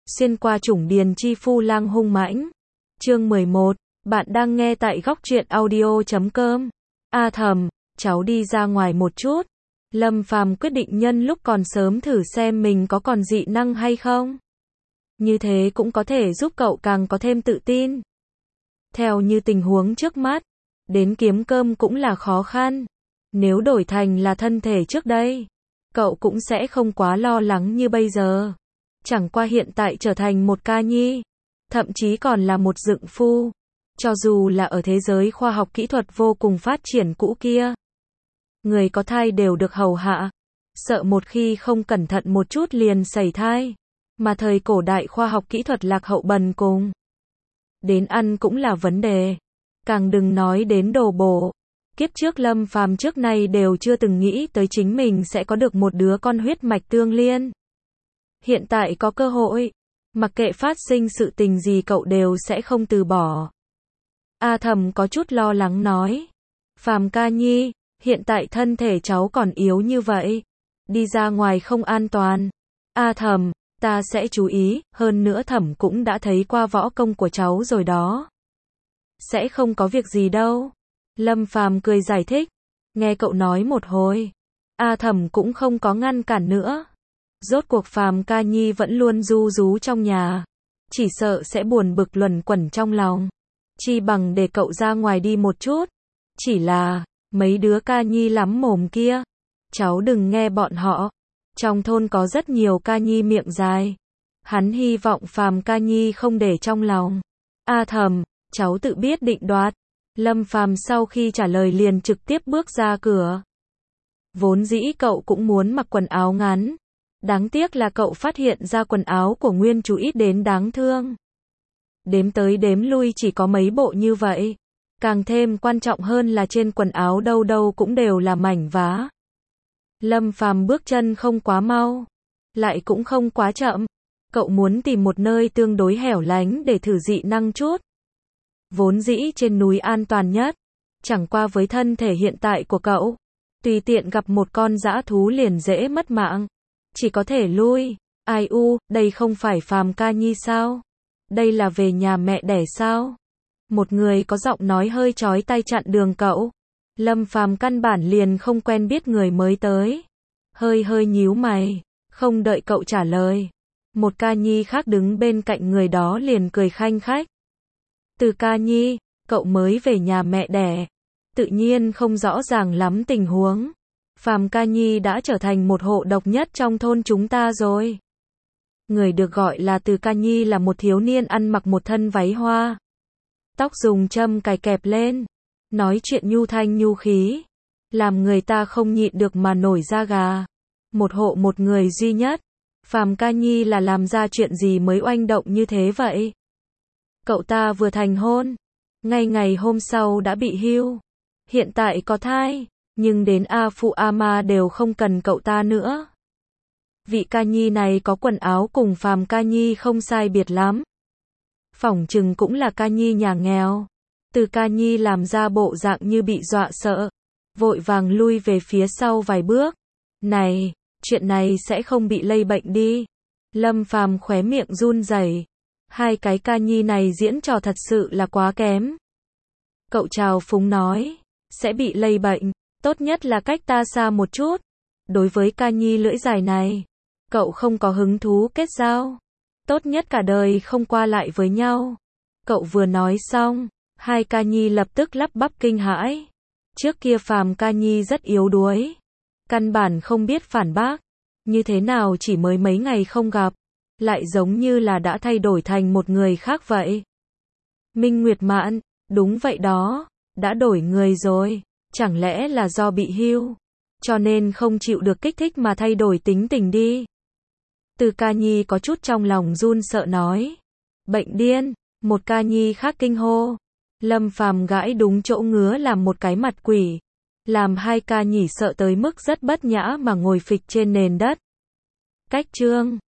Xuyên qua chủng điền chi phu lang hung mãnh. Chương 11, bạn đang nghe tại góc truyện audio.com. A Thầm, cháu đi ra ngoài một chút. Lâm Phàm quyết định nhân lúc còn sớm thử xem mình có còn dị năng hay không. Như thế cũng có thể giúp cậu càng có thêm tự tin. Theo như tình huống trước mắt, đến kiếm cơm cũng là khó khăn. Nếu đổi thành là thân thể trước đây, cậu cũng sẽ không quá lo lắng như bây giờ. Chẳng qua hiện tại trở thành một ca nhi, thậm chí còn là một dựng phu. Cho dù là ở thế giới khoa học kỹ thuật vô cùng phát triển cũ kia, người có thai đều được hầu hạ, sợ một khi không cẩn thận một chút liền sẩy thai. Mà thời cổ đại khoa học kỹ thuật lạc hậu bần cùng, đến ăn cũng là vấn đề, càng đừng nói đến đồ bổ. Kiếp trước Lâm Phàm trước nay đều chưa từng nghĩ tới chính mình sẽ có được một đứa con huyết mạch tương liên. Hiện tại có cơ hội, mặc kệ phát sinh sự tình gì cậu đều sẽ không từ bỏ. A Thầm có chút lo lắng nói, Phàm ca nhi, hiện tại thân thể cháu còn yếu như vậy, đi ra ngoài không an toàn. A Thầm, ta sẽ chú ý, hơn nữa Thẩm cũng đã thấy qua võ công của cháu rồi đó. Sẽ không có việc gì đâu. Lâm Phàm cười giải thích. Nghe cậu nói một hồi, A Thầm cũng không có ngăn cản nữa. Rốt cuộc Phàm ca nhi vẫn luôn ru rú trong nhà, chỉ sợ sẽ buồn bực luẩn quẩn trong lòng. Chi bằng để cậu ra ngoài đi một chút. Chỉ là, mấy đứa ca nhi lắm mồm kia, cháu đừng nghe bọn họ. Trong thôn có rất nhiều ca nhi miệng dài. Hắn hy vọng Phàm ca nhi không để trong lòng. A Thầm, cháu tự biết định đoạt. Lâm Phàm sau khi trả lời liền trực tiếp bước ra cửa. Vốn dĩ cậu cũng muốn mặc quần áo ngắn. Đáng tiếc là cậu phát hiện ra quần áo của nguyên chủ ít đến đáng thương. Đếm tới đếm lui chỉ có mấy bộ như vậy. Càng thêm quan trọng hơn là trên quần áo đâu đâu cũng đều là mảnh vá. Lâm Phàm bước chân không quá mau, lại cũng không quá chậm. Cậu muốn tìm một nơi tương đối hẻo lánh để thử dị năng chút. Vốn dĩ trên núi an toàn nhất, chẳng qua với thân thể hiện tại của cậu, tùy tiện gặp một con dã thú liền dễ mất mạng, chỉ có thể lui. Ai u, đây không phải Phàm ca nhi sao? Đây là về nhà mẹ đẻ sao? Một người có giọng nói hơi chói tai chặn đường cậu. Lâm Phàm căn bản liền không quen biết người mới tới, hơi nhíu mày, không đợi cậu trả lời. Một ca nhi khác đứng bên cạnh người đó liền cười khanh khách. Từ ca nhi, cậu mới về nhà mẹ đẻ, tự nhiên không rõ ràng lắm tình huống. Phàm ca nhi đã trở thành một hộ độc nhất trong thôn chúng ta rồi. Người được gọi là Từ ca nhi là một thiếu niên ăn mặc một thân váy hoa, tóc dùng châm cài kẹp lên, nói chuyện nhu thanh nhu khí, làm người ta không nhịn được mà nổi da gà. Một hộ một người duy nhất. Phàm ca nhi là làm ra chuyện gì mới oanh động như thế vậy? Cậu ta vừa thành hôn, ngay ngày hôm sau đã bị hưu, hiện tại có thai, nhưng đến A Phụ A Ma đều không cần cậu ta nữa. Vị ca nhi này có quần áo cùng Phàm ca nhi không sai biệt lắm. Phỏng chừng cũng là ca nhi nhà nghèo. Từ ca nhi làm ra bộ dạng như bị dọa sợ, vội vàng lui về phía sau vài bước. Này, chuyện này sẽ không bị lây bệnh đi. Lâm Phàm khóe miệng run rẩy. Hai cái ca nhi này diễn trò thật sự là quá kém. Cậu trào phúng nói, sẽ bị lây bệnh, tốt nhất là cách ta xa một chút. Đối với ca nhi lưỡi dài này, cậu không có hứng thú kết giao, tốt nhất cả đời không qua lại với nhau. Cậu vừa nói xong, hai ca nhi lập tức lắp bắp kinh hãi. Trước kia Phàm ca nhi rất yếu đuối, căn bản không biết phản bác, như thế nào chỉ mới mấy ngày không gặp, lại giống như là đã thay đổi thành một người khác vậy. Minh Nguyệt Mạn, đúng vậy đó, đã đổi người rồi, chẳng lẽ là do bị hưu, cho nên không chịu được kích thích mà thay đổi tính tình đi. Từ ca nhi có chút trong lòng run sợ nói, bệnh điên. Một ca nhi khác kinh hô. Lâm Phàm gãi đúng chỗ ngứa làm một cái mặt quỷ, làm hai ca nhỉ sợ tới mức rất bất nhã mà ngồi phịch trên nền đất. Cách chương